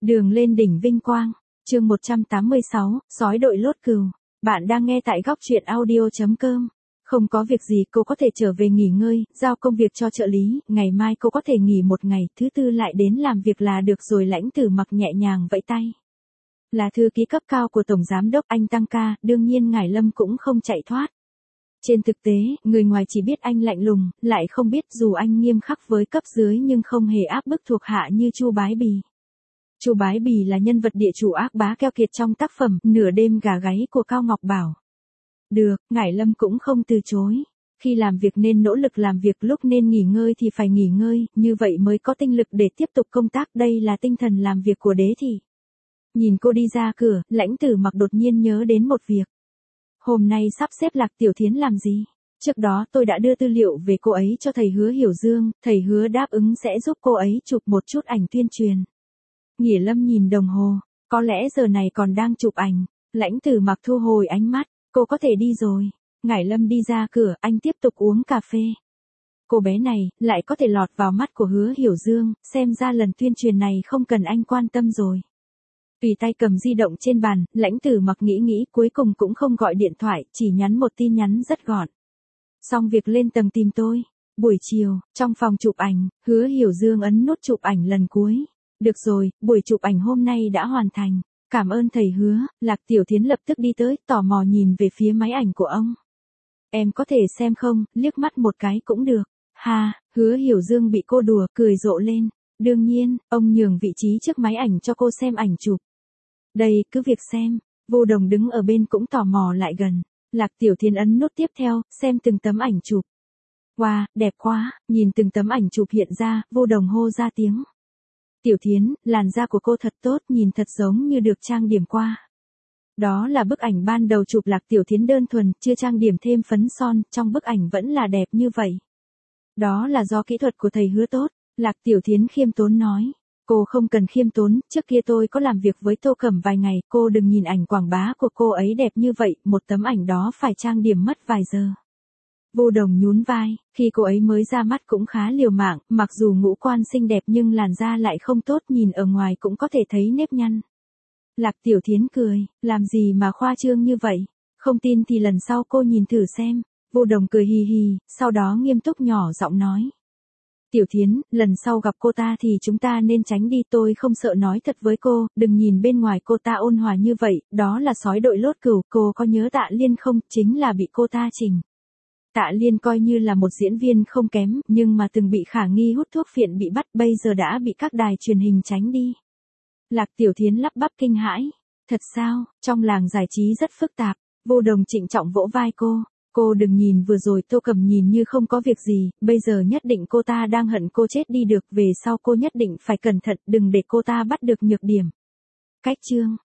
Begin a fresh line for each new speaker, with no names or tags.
Đường lên đỉnh vinh quang, chương 186, sói đội lốt cừu. Bạn đang nghe tại góc truyện audio.com. Không có việc gì cô có thể trở về nghỉ ngơi, giao công việc cho trợ lý, ngày mai cô có thể nghỉ một ngày, thứ tư lại đến làm việc là được rồi. Lãnh Tử Mặc nhẹ nhàng vẫy tay. Là thư ký cấp cao của Tổng Giám đốc anh tăng ca, đương nhiên Ngải Lâm cũng không chạy thoát. Trên thực tế, người ngoài chỉ biết anh lạnh lùng, lại không biết dù anh nghiêm khắc với cấp dưới nhưng không hề áp bức thuộc hạ như Chu Bái Bì. Chu Bái Bì là nhân vật địa chủ ác bá keo kiệt trong tác phẩm Nửa đêm gà gáy của Cao Ngọc Bảo. Được, Ngải Lâm cũng không từ chối. Khi làm việc nên nỗ lực làm việc, lúc nên nghỉ ngơi thì phải nghỉ ngơi, như vậy mới có tinh lực để tiếp tục công tác, đây là tinh thần làm việc của Đế Thị. Nhìn cô đi ra cửa, Lãnh Tử Mặc đột nhiên nhớ đến một việc. Hôm nay sắp xếp Lạc Tiểu Thiến làm gì? Trước đó tôi đã đưa tư liệu về cô ấy cho thầy Hứa Hiểu Dương, thầy Hứa đáp ứng sẽ giúp cô ấy chụp một chút ảnh tuyên truyền. Nghĩa Lâm nhìn đồng hồ, có lẽ giờ này còn đang chụp ảnh. Lãnh Tử Mặc thu hồi ánh mắt, cô có thể đi rồi. Ngải Lâm đi ra cửa, anh tiếp tục uống cà phê. Cô bé này, lại có thể lọt vào mắt của Hứa Hiểu Dương, xem ra lần tuyên truyền này không cần anh quan tâm rồi. Tùy tay cầm di động trên bàn, Lãnh Tử Mặc nghĩ cuối cùng cũng không gọi điện thoại, chỉ nhắn một tin nhắn rất gọn. Xong việc lên tầng tìm tôi. Buổi chiều, trong phòng chụp ảnh, Hứa Hiểu Dương ấn nút chụp ảnh lần cuối. Được rồi, buổi chụp ảnh hôm nay đã hoàn thành. Cảm ơn thầy Hứa. Lạc Tiểu Thiến lập tức đi tới, tò mò nhìn về phía máy ảnh của ông. Em có thể xem không, liếc mắt một cái cũng được. Ha, Hứa Hiểu Dương bị cô đùa, cười rộ lên. Đương nhiên, ông nhường vị trí trước máy ảnh cho cô xem ảnh chụp. Đây, cứ việc xem. Vô Đồng đứng ở bên cũng tò mò lại gần. Lạc Tiểu Thiến ấn nút tiếp theo, xem từng tấm ảnh chụp. Wow, đẹp quá, nhìn từng tấm ảnh chụp hiện ra, Vô Đồng hô ra tiếng. Tiểu Thiến, làn da của cô thật tốt, nhìn thật giống như được trang điểm qua. Đó là bức ảnh ban đầu chụp Lạc Tiểu Thiến đơn thuần, chưa trang điểm thêm phấn son, trong bức ảnh vẫn là đẹp như vậy. Đó là do kỹ thuật của thầy Hứa tốt, Lạc Tiểu Thiến khiêm tốn nói. Cô không cần khiêm tốn, trước kia tôi có làm việc với Tô Cẩm vài ngày, cô đừng nhìn ảnh quảng bá của cô ấy đẹp như vậy, một tấm ảnh đó phải trang điểm mất vài giờ. Vô Đồng nhún vai, khi cô ấy mới ra mắt cũng khá liều mạng, mặc dù ngũ quan xinh đẹp nhưng làn da lại không tốt, nhìn ở ngoài cũng có thể thấy nếp nhăn. Lạc Tiểu Thiến cười, làm gì mà khoa trương như vậy, không tin thì lần sau cô nhìn thử xem. Vô Đồng cười hì hì, sau đó nghiêm túc nhỏ giọng nói. Tiểu Thiến, lần sau gặp cô ta thì chúng ta nên tránh đi, tôi không sợ nói thật với cô, đừng nhìn bên ngoài cô ta ôn hòa như vậy, đó là sói đội lốt cừu, cô có nhớ Tạ Liên không, chính là bị cô ta chỉnh. Tạ Liên coi như là một diễn viên không kém, nhưng mà từng bị khả nghi hút thuốc phiện bị bắt, bây giờ đã bị các đài truyền hình tránh đi. Lạc Tiểu Thiến lắp bắp kinh hãi. Thật sao, trong làng giải trí rất phức tạp. Vô Đồng trịnh trọng vỗ vai cô. Cô đừng nhìn vừa rồi Tô Cẩm nhìn như không có việc gì, bây giờ nhất định cô ta đang hận cô chết đi được, về sau cô nhất định phải cẩn thận, đừng để cô ta bắt được nhược điểm. Cách chương,